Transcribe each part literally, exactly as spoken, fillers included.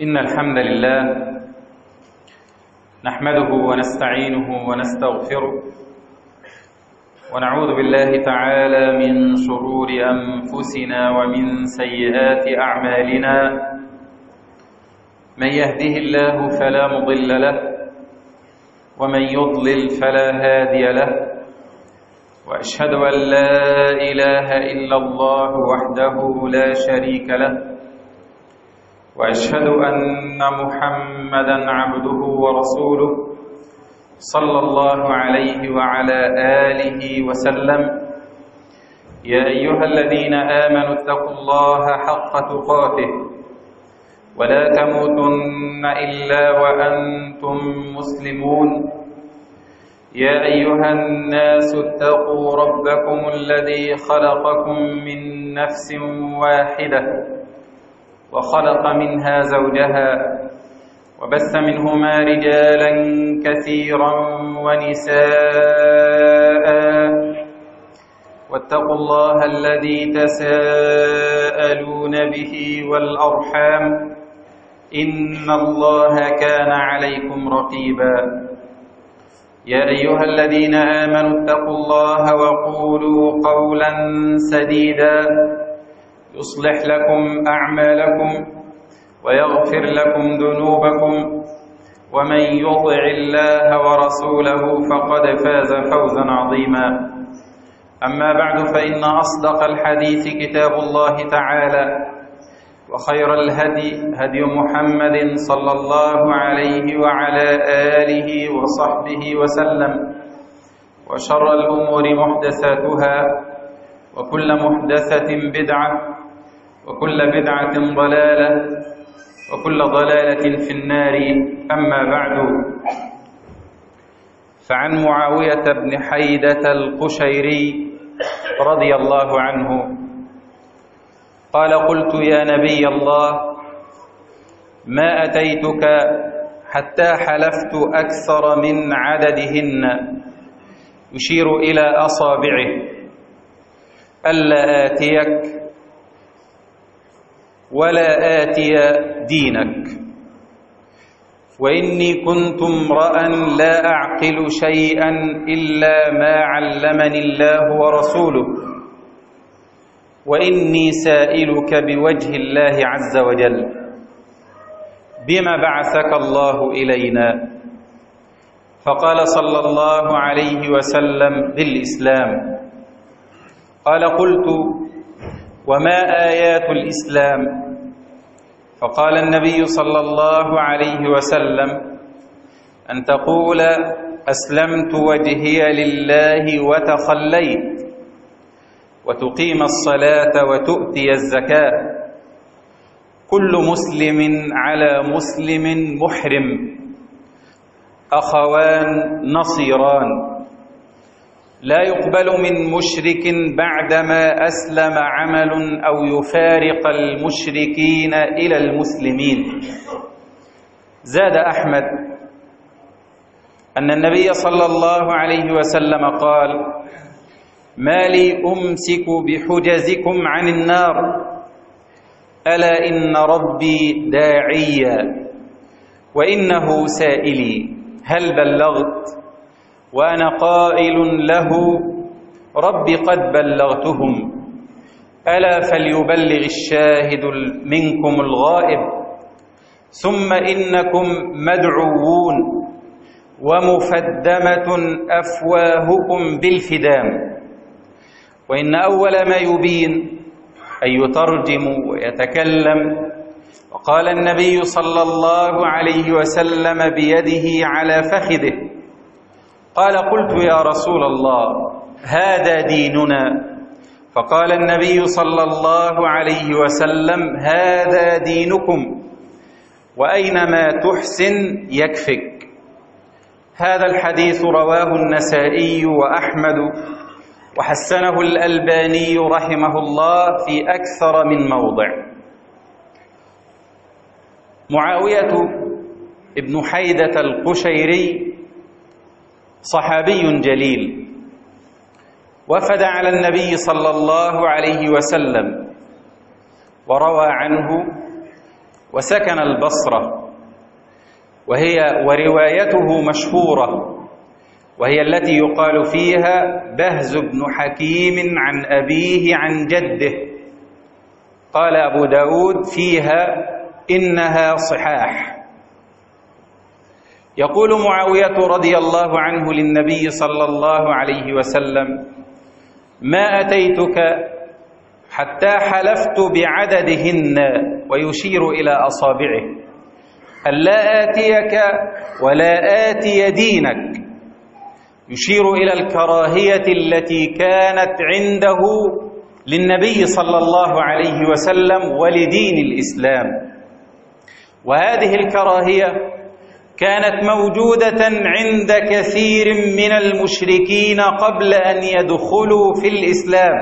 إن الحمد لله نحمده ونستعينه ونستغفره ونعوذ بالله تعالى من شرور أنفسنا ومن سيئات أعمالنا. من يهده الله فلا مضل له ومن يضلل فلا هادي له، وأشهد أن لا إله إلا الله وحده لا شريك له، وأشهد أن محمدًا عبده ورسوله صلى الله عليه وعلى آله وسلم. يا أيها الذين آمنوا اتقوا الله حق تقاته ولا تموتن إلا وأنتم مسلمون. يا أيها الناس اتقوا ربكم الذي خلقكم من نفس واحدة وخلق منها زوجها وبث منهما رجالا كثيرا ونساء، واتقوا الله الذي تساءلون به والأرحام إن الله كان عليكم رقيبا. يا أيها الذين آمنوا اتقوا الله وقولوا قولا سديدا يصلح لكم أعمالكم ويغفر لكم ذنوبكم، ومن يطع الله ورسوله فقد فاز فوزا عظيما. أما بعد، فإن أصدق الحديث كتاب الله تعالى، وخير الهدي هدي محمد صلى الله عليه وعلى آله وصحبه وسلم، وشر الأمور محدثاتها، وكل محدثة بدعة، وكل بدعة ضلالة، وكل ضلالة في النار. أما بعد، فعن معاوية بن حيدة القشيري رضي الله عنه قال: قلت يا نبي الله، ما أتيتك حتى حلفت أكثر من عددهن، يشير إلى أصابعه، ألا آتيك ولا آتي دينك، وإني كنت امرأ لا أعقل شيئا إلا ما علمني الله ورسوله، وإني سائلك بوجه الله عز وجل، بما بعثك الله إلينا؟ فقال صلى الله عليه وسلم: بالإسلام. قال: قلت: وما آيات الإسلام؟ فقال النبي صلى الله عليه وسلم: أن تقول أسلمت وجهي لله وتخليت، وتقيم الصلاة وتؤتي الزكاة، كل مسلم على مسلم محرم، أخوان نصيران، لا يقبل من مشرك بعدما أسلم عمل أو يفارق المشركين إلى المسلمين. زاد أحمد أن النبي صلى الله عليه وسلم قال: ما لي أمسك بحجزكم عن النار، ألا إن ربي داعيا وإنه سائلي، هل بلغت؟ وأنا قائل له: رب قد بلغتهم، ألا فليبلغ الشاهد منكم الغائب، ثم إنكم مدعوون ومفدمة أفواهكم بالفدام. وإن أول ما يبين أن يترجم ويتكلم. وقال النبي صلى الله عليه وسلم بيده على فخذه. قال: قلت يا رسول الله، هذا ديننا؟ فقال النبي صلى الله عليه وسلم: هذا دينكم، وأينما تحسن يكفك. هذا الحديث رواه النسائي وأحمد، وحسنه الألباني رحمه الله في أكثر من موضع. معاوية ابن حيدة القشيري صحابي جليل، وفد على النبي صلى الله عليه وسلم، وروى عنه وسكن البصرة، وهي وروايته مشهورة، وهي التي يقال فيها بهز بن حكيم عن أبيه عن جده. قال أبو داود فيها إنها صحاح. يقول معاوية رضي الله عنه للنبي صلى الله عليه وسلم: ما أتيتك حتى حلفت بعددهن، ويشير إلى أصابعه، ألا آتيك ولا آتي دينك، يشير إلى الكراهية التي كانت عنده للنبي صلى الله عليه وسلم ولدين الإسلام. وهذه الكراهية كانت موجودة عند كثير من المشركين قبل أن يدخلوا في الإسلام،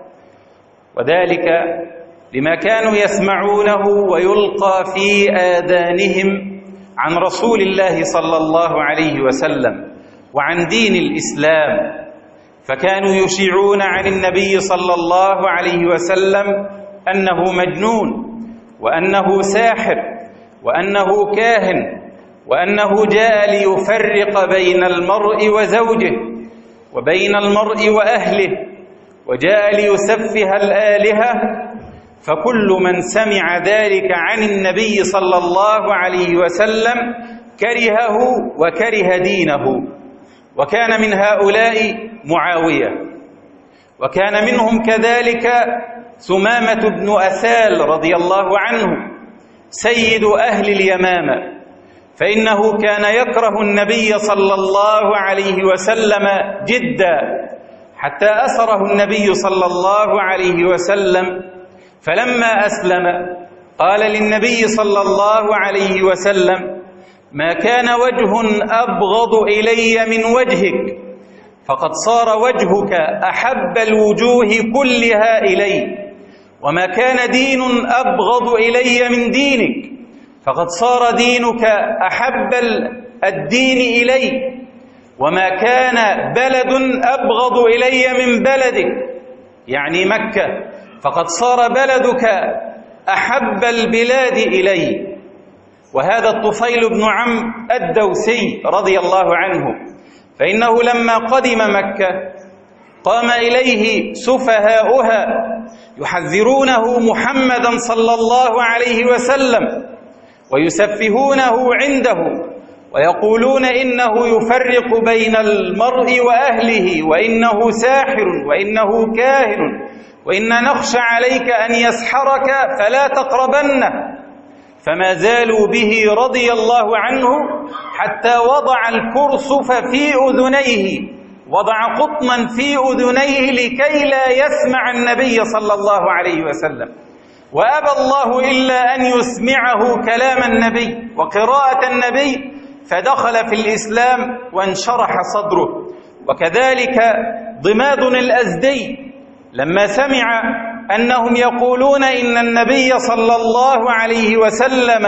وذلك لما كانوا يسمعونه ويلقى في آذانهم عن رسول الله صلى الله عليه وسلم وعن دين الإسلام، فكانوا يشيعون عن النبي صلى الله عليه وسلم أنه مجنون، وأنه ساحر، وأنه كاهن، وأنه جاء ليفرق بين المرء وزوجه وبين المرء وأهله، وجاء ليسفه الآلهة. فكل من سمع ذلك عن النبي صلى الله عليه وسلم كرهه وكره دينه. وكان من هؤلاء معاوية، وكان منهم كذلك ثمامة بن أثال رضي الله عنه سيد أهل اليمامة، فإنه كان يكره النبي صلى الله عليه وسلم جدا، حتى أسره النبي صلى الله عليه وسلم. فلما أسلم قال للنبي صلى الله عليه وسلم: ما كان وجه أبغض إلي من وجهك، فقد صار وجهك أحب الوجوه كلها إلي، وما كان دين أبغض إلي من دينك، فقد صار دينك أحب الدين إلي، وما كان بلد أبغض إلي من بلدك، يعني مكة، فقد صار بلدك أحب البلاد إلي. وهذا الطفيل بن عم الدوسي رضي الله عنه، فإنه لما قدم مكة قام إليه سفهاؤها يحذرونه محمدا صلى الله عليه وسلم ويسفهونه عنده، ويقولون إنه يفرق بين المرء وأهله، وإنه ساحر، وإنه كاهن، وإن نخشى عليك أن يسحرك فلا تقربنه. فما زالوا به رضي الله عنه حتى وضع الكرسف في أذنيه، وضع قطنا في أذنيه لكي لا يسمع النبي صلى الله عليه وسلم. وأبى الله إلا أن يسمعه كلام النبي وقراءة النبي، فدخل في الإسلام وانشرح صدره. وكذلك ضماد الأزدي لما سمع أنهم يقولون إن النبي صلى الله عليه وسلم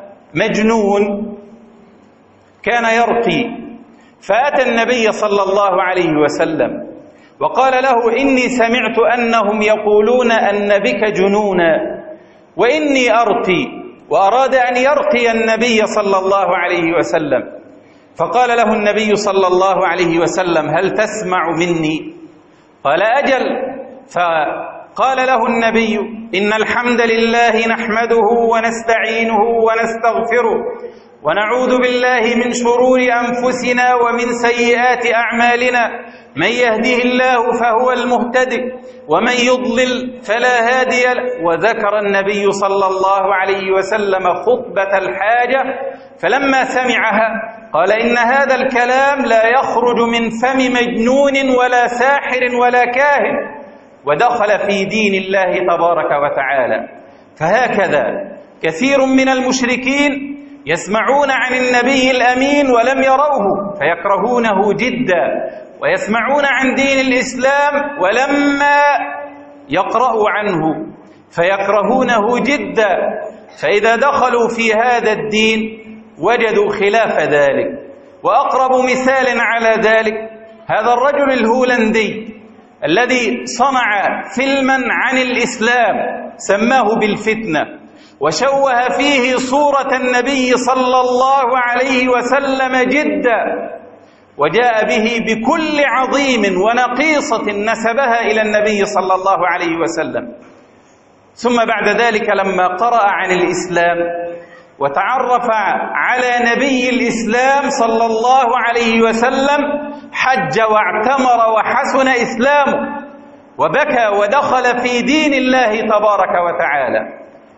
مجنون كان يرقي، فأتى النبي صلى الله عليه وسلم وقال له: إني سمعت أنهم يقولون أن بك جنونا وإني أرقي، وأراد أن يرقي النبي صلى الله عليه وسلم. فقال له النبي صلى الله عليه وسلم: هل تسمع مني؟ قال: أجل. فقال له النبي: إن الحمد لله نحمده ونستعينه ونستغفره ونعوذ بالله من شرور أنفسنا ومن سيئات أعمالنا، من يهده الله فهو المهتدي ومن يضلل فلا هادي له. وذكر النبي صلى الله عليه وسلم خطبة الحاجة، فلما سمعها قال: إن هذا الكلام لا يخرج من فم مجنون ولا ساحر ولا كاهن، ودخل في دين الله تبارك وتعالى. فهكذا كثير من المشركين يسمعون عن النبي الأمين ولم يروه فيكرهونه جدا، ويسمعون عن دين الإسلام ولما يقرأوا عنه فيكرهونه جدا، فإذا دخلوا في هذا الدين وجدوا خلاف ذلك. وأقرب مثال على ذلك هذا الرجل الهولندي الذي صنع فيلما عن الإسلام سماه بالفتنة، وشوه فيه صورة النبي صلى الله عليه وسلم جدا، وجاء به بكل عظيم ونقيصة نسبها إلى النبي صلى الله عليه وسلم. ثم بعد ذلك لما قرأ عن الإسلام وتعرف على نبي الإسلام صلى الله عليه وسلم حج واعتمر وحسن إسلامه، وبكى ودخل في دين الله تبارك وتعالى.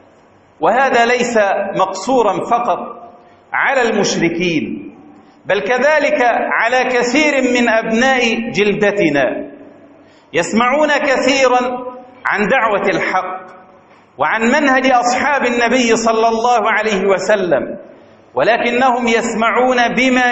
وهذا ليس مقصورا فقط على المشركين، بل كذلك على كثير من أبناء جلدتنا، يسمعون كثيرا عن دعوة الحق وعن منهج أصحاب النبي صلى الله عليه وسلم، ولكنهم يسمعون بما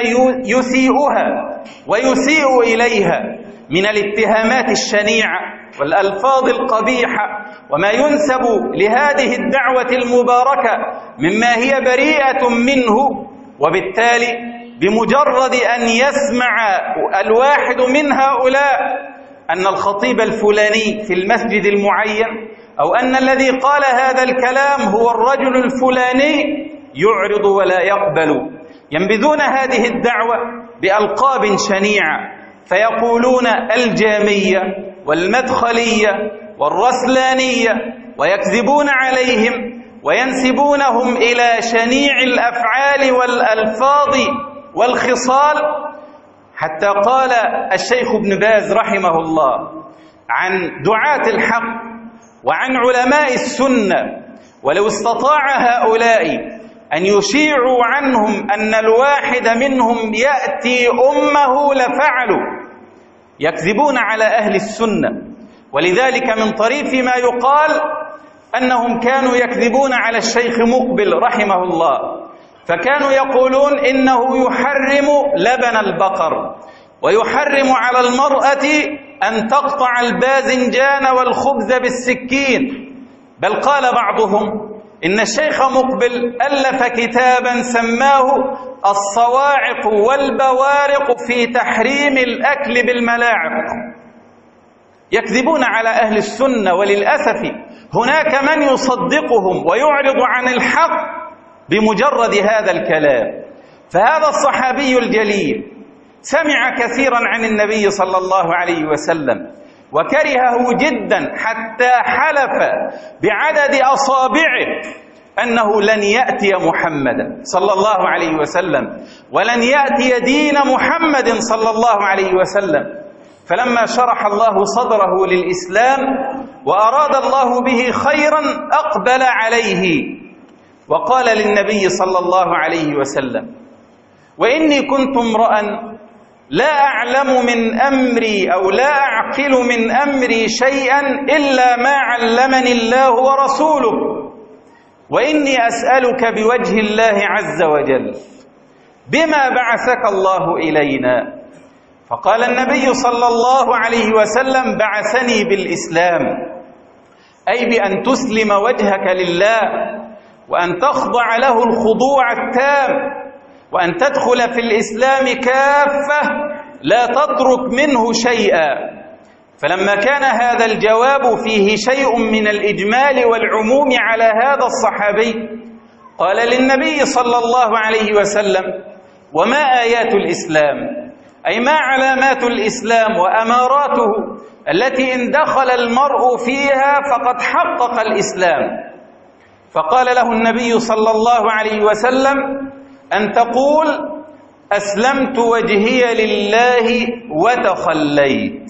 يسيئها ويسيء إليها من الاتهامات الشنيعة والألفاظ القبيحة، وما ينسب لهذه الدعوة المباركة مما هي بريئة منه. وبالتالي بمجرد أن يسمع الواحد من هؤلاء أن الخطيب الفلاني في المسجد المعين أو أن الذي قال هذا الكلام هو الرجل الفلاني، يعرض ولا يقبل. ينبذون هذه الدعوة بألقاب شنيعة، فيقولون الجامية والمدخلية والرسلانية، ويكذبون عليهم وينسبونهم إلى شنيع الأفعال والألفاظ والخصال. حتى قال الشيخ ابن باز رحمه الله عن دعاة الحق وعن علماء السنة: ولو استطاع هؤلاء أن يشيعوا عنهم أن الواحد منهم يأتي أمه لفعلوا. يكذبون على أهل السنة، ولذلك من طريف ما يقال أنهم كانوا يكذبون على الشيخ مقبل رحمه الله، فكانوا يقولون إنه يحرم لبن البقر ويحرم على المرأة أن تقطع الباذنجان والخبز بالسكين. بل قال بعضهم إن الشيخ مقبل ألف كتابا سماه الصواعق والبوارق في تحريم الأكل بالملاعق. يكذبون على أهل السنة، وللأسف هناك من يصدقهم ويعرض عن الحق بمجرد هذا الكلام. فهذا الصحابي الجليل سمع كثيرا عن النبي صلى الله عليه وسلم وكرهه جدا، حتى حلف بعدد أصابعه أنه لن يأتي محمدا صلى الله عليه وسلم ولن يأتي دين محمد صلى الله عليه وسلم. فلما شرح الله صدره للإسلام وأراد الله به خيرا أقبل عليه وقال للنبي صلى الله عليه وسلم: وإني كنت امرأ لا أعلم من أمري أو لا أعقل من أمري شيئا إلا ما علمني الله ورسوله، وإني أسألك بوجه الله عز وجل بما بعثك الله إلينا. فقال النبي صلى الله عليه وسلم: بعثني بالإسلام، أي بأن تسلم وجهك لله وأن تخضع له الخضوع التام، وأن تدخل في الإسلام كافة لا تترك منه شيئا. فلما كان هذا الجواب فيه شيء من الإجمال والعموم على هذا الصحابي، قال للنبي صلى الله عليه وسلم: وما آيات الإسلام؟ أي ما علامات الإسلام وأماراته التي إن دخل المرء فيها فقد حقق الإسلام؟ فقال له النبي صلى الله عليه وسلم: أن تقول أسلمت وجهي لله وتخليت.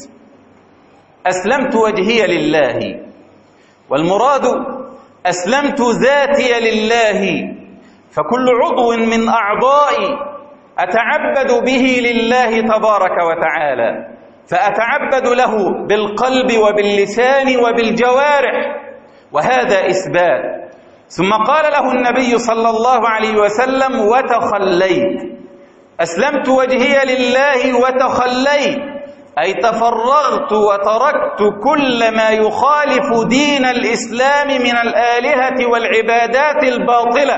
أسلمت وجهي لله، والمراد أسلمت ذاتي لله، فكل عضو من أعضائي أتعبد به لله تبارك وتعالى، فأتعبد له بالقلب وباللسان وبالجوارح، وهذا إثبات. ثم قال له النبي صلى الله عليه وسلم: وتخليت. أسلمت وجهي لله وتخليت، أي تفرغت وتركت كل ما يخالف دين الإسلام من الآلهة والعبادات الباطلة.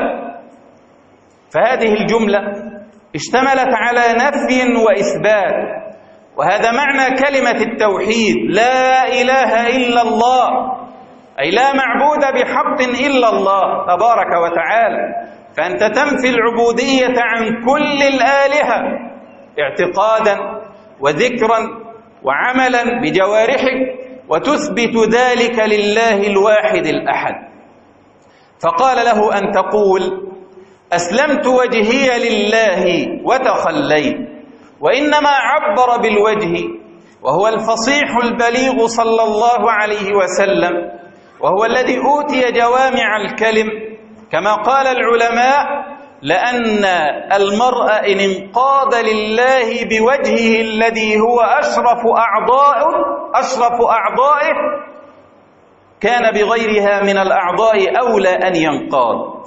فهذه الجملة اشتملت على نفي وإثبات، وهذا معنى كلمة التوحيد: لا إله إلا الله. أي لا معبود بحق إلا الله تبارك وتعالى، فأنت تنفي العبودية عن كل الآلهة اعتقادا وذكرا وعملا بجوارحك، وتثبت ذلك لله الواحد الأحد. فقال له أن تقول أسلمت وجهي لله وتخليت، وإنما عبر بالوجه، وهو الفصيح البليغ صلى الله عليه وسلم، وهو الذي أوتي جوامع الكلم، كما قال العلماء لأن المرء إن انقاد لله بوجهه الذي هو أشرف أعضائه أشرف أعضائه كان بغيرها من الأعضاء أولى أن ينقاد.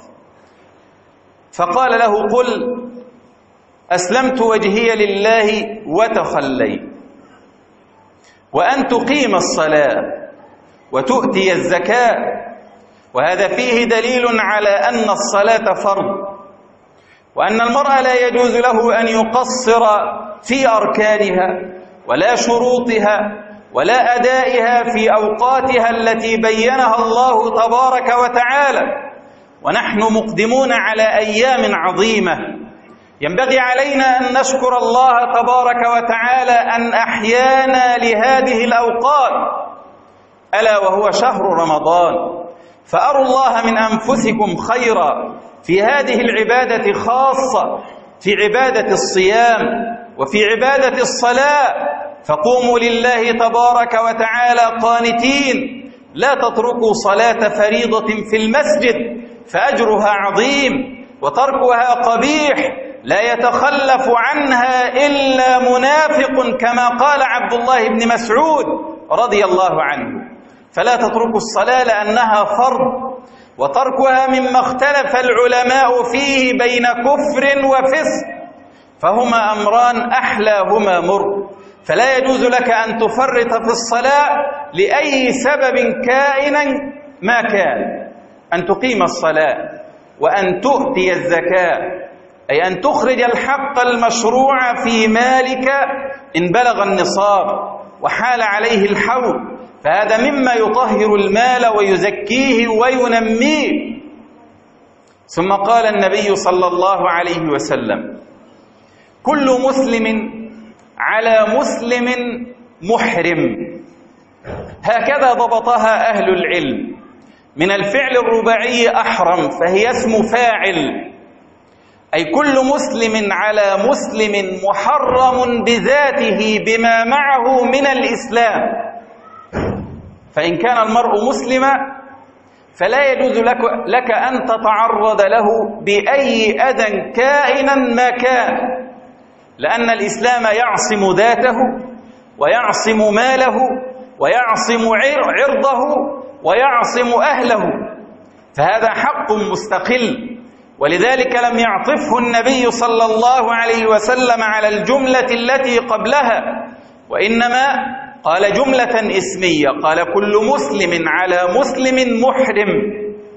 فقال له قل أسلمت وجهي لله وتخليت، وأن تقيم الصلاة وتؤتي الزكاة، وهذا فيه دليل على أن الصلاة فرض، وأن المرء لا يجوز له أن يقصر في أركانها ولا شروطها ولا أدائها في أوقاتها التي بينها الله تبارك وتعالى. ونحن مقدمون على أيام عظيمة ينبغي علينا أن نشكر الله تبارك وتعالى أن أحيانا لهذه الأوقات، ألا وهو شهر رمضان. فأروا الله من أنفسكم خيرا في هذه العبادة، خاصة في عبادة الصيام وفي عبادة الصلاة، فقوموا لله تبارك وتعالى قانتين، لا تتركوا صلاة فريضة في المسجد فأجرها عظيم، وتركها قبيح لا يتخلف عنها إلا منافق، كما قال عبد الله بن مسعود رضي الله عنه. فلا تتركوا الصلاة لأنها فرض، وتركها مما اختلف العلماء فيه بين كفر وفسق، فهما أمران أحلاهما مر، فلا يجوز لك أن تفرط في الصلاة لأي سبب كائنا ما كان. أن تقيم الصلاة وأن تؤتي الزكاة، أي أن تخرج الحق المشروع في مالك إن بلغ النصاب وحال عليه الحول، فهذا مما يطهر المال ويزكيه وينميه. ثم قال النبي صلى الله عليه وسلم كل مسلم على مسلم محرم، هكذا ضبطها أهل العلم. من الفعل الرباعي أحرم، فهي اسم فاعل، أي كل مسلم على مسلم محرم بذاته بما معه من الإسلام. فإن كان المرء مسلما فلا يجوز لك, لك أن تتعرض له بأي أذى كائنا ما كان، لأن الإسلام يعصم ذاته ويعصم ماله ويعصم عرضه ويعصم أهله، فهذا حق مستقل. ولذلك لم يعطفه النبي صلى الله عليه وسلم على الجملة التي قبلها، وإنما قال جملة اسمية، قال كل مسلم على مسلم محرم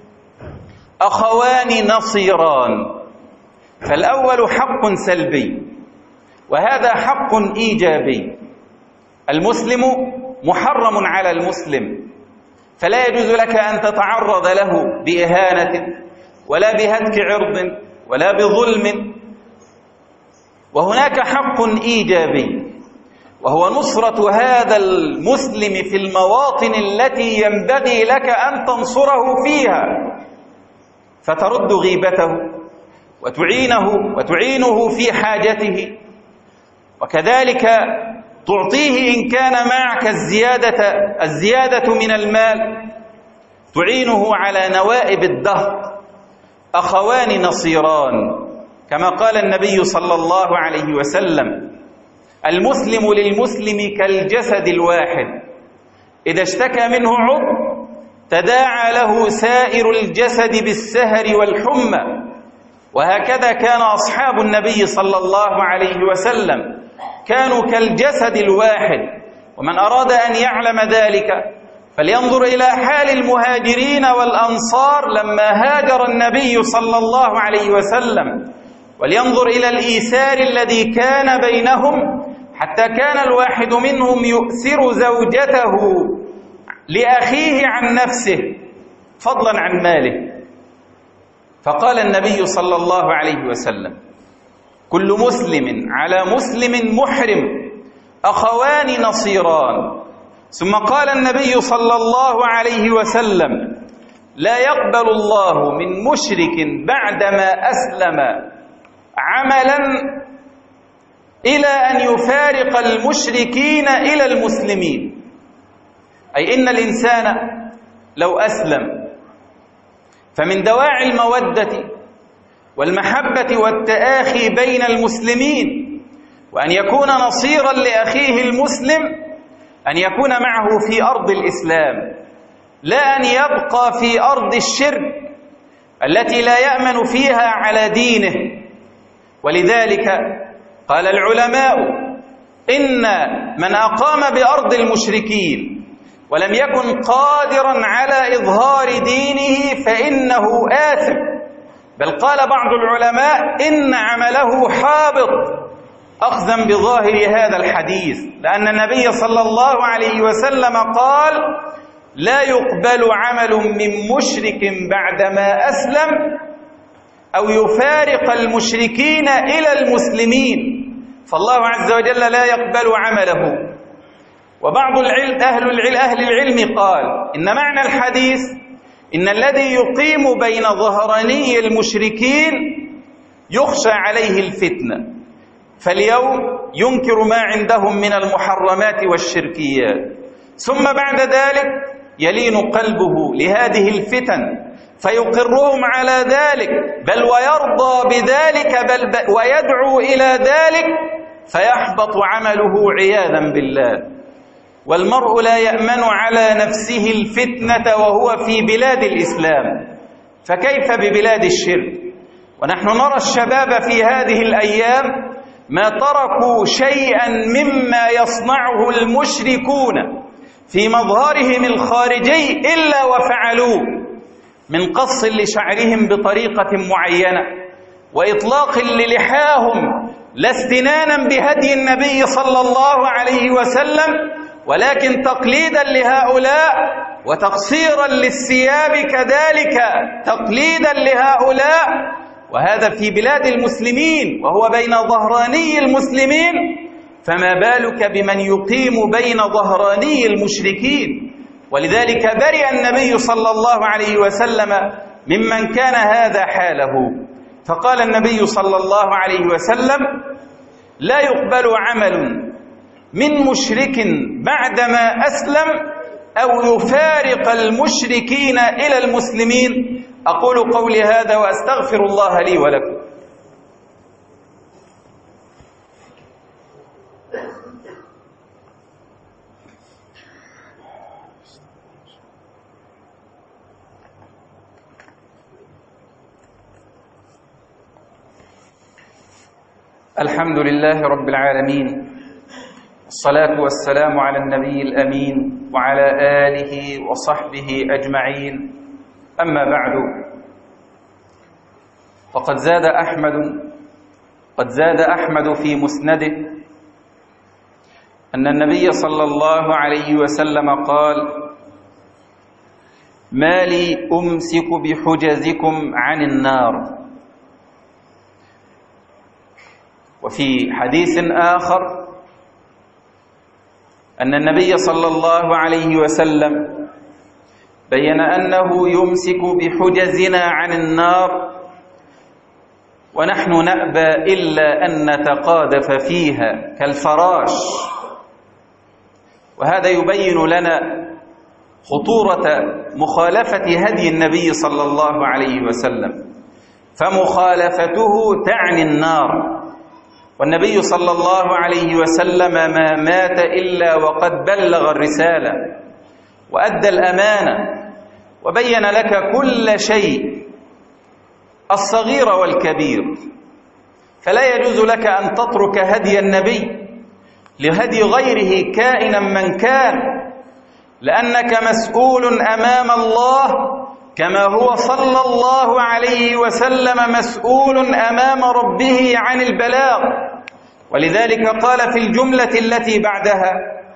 أخوان نصيران. فالأول حق سلبي وهذا حق إيجابي. المسلم محرم على المسلم، فلا يجوز لك أن تتعرض له بإهانة ولا بهتك عرض ولا بظلم. وهناك حق إيجابي وهو نصرة هذا المسلم في المواطن التي ينبغي لك أن تنصره فيها، فترد غيبته وتعينه وتعينه في حاجته، وكذلك تعطيه إن كان معك الزيادة الزيادة من المال، تعينه على نوائب الدهر. أخوان نصيران، كما قال النبي صلى الله عليه وسلم المسلم للمسلم كالجسد الواحد، إذا اشتكى منه عضو تداعى له سائر الجسد بالسهر والحمى. وهكذا كان أصحاب النبي صلى الله عليه وسلم، كانوا كالجسد الواحد. ومن أراد أن يعلم ذلك فلينظر إلى حال المهاجرين والأنصار لما هاجر النبي صلى الله عليه وسلم، ولينظر إلى الإيثار الذي كان بينهم، حتى كان الواحد منهم يؤثر زوجته لأخيه عن نفسه فضلا عن ماله. فقال النبي صلى الله عليه وسلم: كل مسلم على مسلم محرم، أخوان نصيران. ثم قال النبي صلى الله عليه وسلم: لا يقبل الله من مشرك بعدما أسلم عملا إلى أن يفارق المشركين إلى المسلمين. أي إن الإنسان لو أسلم فمن دواعي المودة والمحبة والتآخي بين المسلمين وأن يكون نصيرا لأخيه المسلم أن يكون معه في أرض الإسلام، لا أن يبقى في أرض الشرك التي لا يأمن فيها على دينه. ولذلك قال العلماء: إن من أقام بأرض المشركين ولم يكن قادرا على إظهار دينه فإنه آثم، بل قال بعض العلماء إن عمله حابط، أخذا بظاهر هذا الحديث، لأن النبي صلى الله عليه وسلم قال: لا يقبل عمل من مشرك بعدما أسلم أو يفارق المشركين إلى المسلمين، فالله عز وجل لا يقبل عمله. وبعض العلم أهل العلم, أهل العلم قال إن معنى الحديث إن الذي يقيم بين ظهراني المشركين يخشى عليه الفتنة، فاليوم ينكر ما عندهم من المحرمات والشركيات، ثم بعد ذلك يلين قلبه لهذه الفتن فيقرهم على ذلك، بل ويرضى بذلك، بل ويدعو إلى ذلك، فيحبط عمله عياذا بالله. والمرء لا يأمن على نفسه الفتنة وهو في بلاد الإسلام، فكيف ببلاد الشرك؟ ونحن نرى الشباب في هذه الأيام ما تركوا شيئا مما يصنعه المشركون في مظهرهم الخارجي إلا وفعلوه، من قص لشعرهم بطريقة معينة، وإطلاق للحاهم، لا استنانا بهدي النبي صلى الله عليه وسلم، ولكن تقليدا لهؤلاء وتقصيرا للثياب كذلك تقليدا لهؤلاء، وهذا في بلاد المسلمين وهو بين ظهراني المسلمين، فما بالك بمن يقيم بين ظهراني المشركين. ولذلك برئ النبي صلى الله عليه وسلم ممن كان هذا حاله، فقال النبي صلى الله عليه وسلم: لا يقبل عمل من مشرك بعدما أسلم أو يفارق المشركين إلى المسلمين. أقول قولي هذا وأستغفر الله لي ولكم. الحمد لله رب العالمين، الصلاة والسلام على النبي الأمين وعلى آله وصحبه أجمعين. أما بعد، فقد زاد أحمد قد زاد أحمد في مسنده أن النبي صلى الله عليه وسلم قال: ما لي أمسك بحجزكم عن النار. وفي حديث آخر أن النبي صلى الله عليه وسلم بين أنه يمسك بحجزنا عن النار ونحن نأبى إلا أن نتقاذف فيها كالفراش. وهذا يبين لنا خطورة مخالفة هدي النبي صلى الله عليه وسلم، فمخالفته تعني النار. والنبي صلى الله عليه وسلم ما مات إلا وقد بلغ الرسالة وأدى الأمانة وبين لك كل شيء، الصغير والكبير، فلا يجوز لك أن تترك هدي النبي لهدي غيره كائنا من كان، لأنك مسؤول أمام الله كما هو صلى الله عليه وسلم مسؤول أمام ربه عن البلاغ. ولذلك قال في الجملة التي بعدها: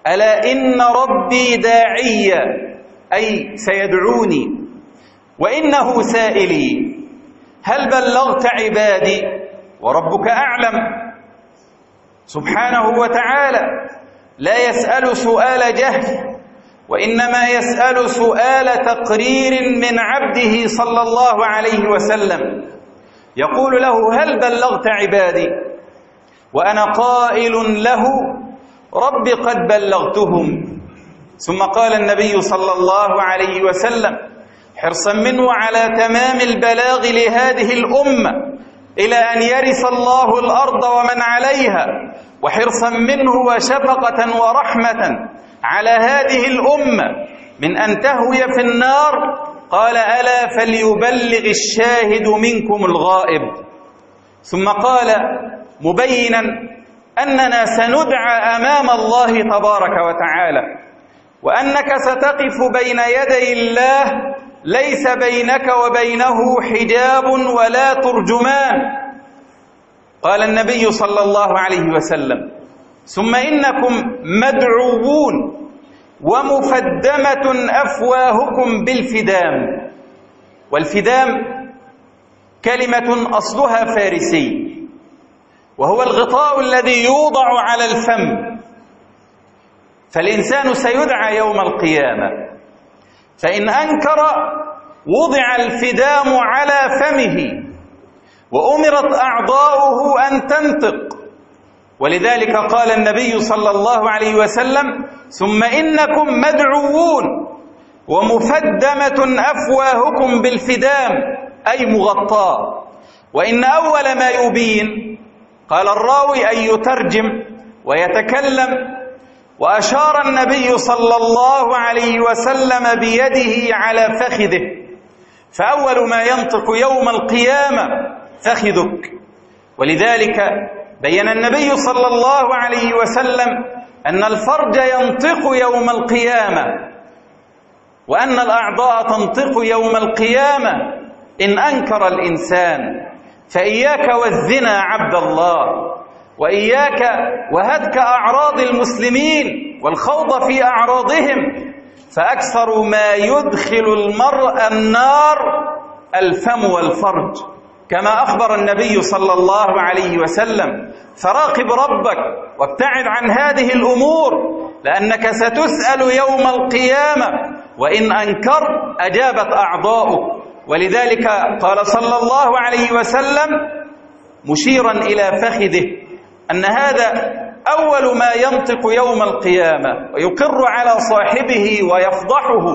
ألا إن ربي داعي، أي سيدعوني، وإنه سائلي، هل بلغت عبادي؟ وربك أعلم سبحانه وتعالى، لا يسأل سؤال جهل، وإنما يسأل سؤال تقرير من عبده صلى الله عليه وسلم. يقول له: هل بلغت عبادي؟ وأنا قائل له: رب قد بلغتهم. ثم قال النبي صلى الله عليه وسلم حرصا منه على تمام البلاغ لهذه الأمة إلى أن يرث الله الأرض ومن عليها، وحرصا منه وشفقة ورحمة على هذه الأمة من أن تهوي في النار، قال: ألا فليبلغ الشاهد منكم الغائب. ثم قال مبينا أننا سندعى أمام الله تبارك وتعالى، وأنك ستقف بين يدي الله ليس بينك وبينه حجاب ولا ترجمان. قال النبي صلى الله عليه وسلم: ثم إنكم مدعوون ومفدمة أفواهكم بالفدام. والفدام كلمة أصلها فارسي، وهو الغطاء الذي يوضع على الفم. فالإنسان سيدعى يوم القيامة، فإن أنكر وضع الفدام على فمه وأمرت أعضاؤه أن تنطق. ولذلك قال النبي صلى الله عليه وسلم: ثم إنكم مدعوون ومفدمة أفواهكم بالفدام، أي مغطاة. وإن أول ما يبين، قال الراوي، أن يترجم ويتكلم، وأشار النبي صلى الله عليه وسلم بيده على فخذه، فأول ما ينطق يوم القيامة فخذك. ولذلك بين النبي صلى الله عليه وسلم أن الفرج ينطق يوم القيامة، وأن الأعضاء تنطق يوم القيامة إن أنكر الإنسان. فإياك والزنا عبد الله، وإياك وهتك أعراض المسلمين والخوض في أعراضهم، فأكثر ما يدخل المرء النار الفم والفرج، كما أخبر النبي صلى الله عليه وسلم. فراقب ربك وابتعد عن هذه الأمور، لأنك ستسأل يوم القيامة، وإن أنكرت أجابت أعضاؤك. ولذلك قال صلى الله عليه وسلم مشيرا إلى فخذه أن هذا أول ما ينطق يوم القيامة، ويقر على صاحبه ويفضحه.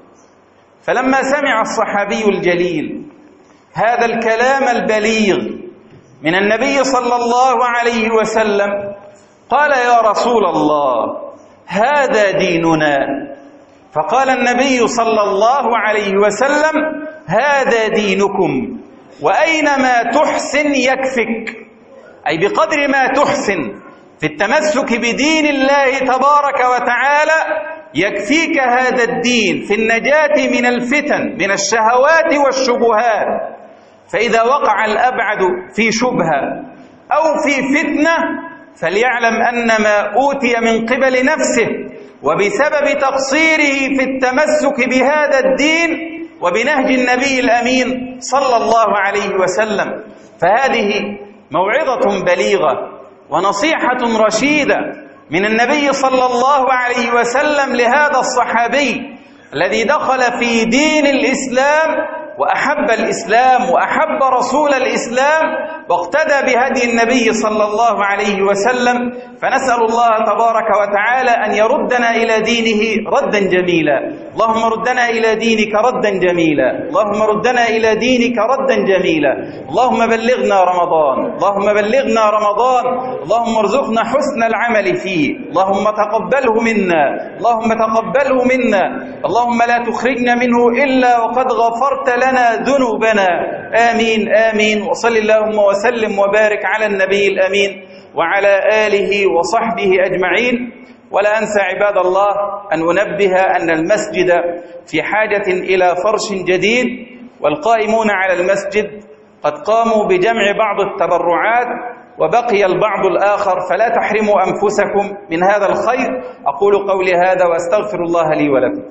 فلما سمع الصحابي الجليل هذا الكلام البليغ من النبي صلى الله عليه وسلم، قال: يا رسول الله، هذا ديننا. فقال النبي صلى الله عليه وسلم: هذا دينكم، وأينما تحسن يكفك، أي بقدر ما تحسن في التمسك بدين الله تبارك وتعالى يكفيك هذا الدين في النجاة من الفتن، من الشهوات والشبهات. فإذا وقع الأبعد في شبهة أو في فتنة فليعلم أن ما أوتي من قبل نفسه وبسبب تقصيره في التمسك بهذا الدين وبنهج النبي الأمين صلى الله عليه وسلم. فهذه موعظة بليغة ونصيحة رشيدة من النبي صلى الله عليه وسلم لهذا الصحابي الذي دخل في دين الإسلام وأحب الإسلام وأحب رسول الإسلام واقتدى بهدي النبي صلى الله عليه وسلم. فنسأل الله تبارك وتعالى أن يردنا إلى دينه ردا جميلا. اللهم ردنا إلى دينك ردا جميلا، اللهم ردنا إلى دينك ردا جميلا. اللهم بلغنا رمضان، اللهم بلغنا رمضان، اللهم ارزقنا حسن العمل فيه، اللهم تقبله منا، اللهم تقبله منا، اللهم لا تخرجنا منه إلا وقد غفرت لنا ذنوبنا. آمين آمين. وصل اللهم وسلم وبارك على النبي الأمين وعلى آله وصحبه أجمعين. ولا أنسى عباد الله أن أنبه أن المسجد في حاجة إلى فرش جديد، والقائمون على المسجد قد قاموا بجمع بعض التبرعات وبقي البعض الآخر، فلا تحرموا أنفسكم من هذا الخير. أقول قولي هذا وأستغفر الله لي ولكم.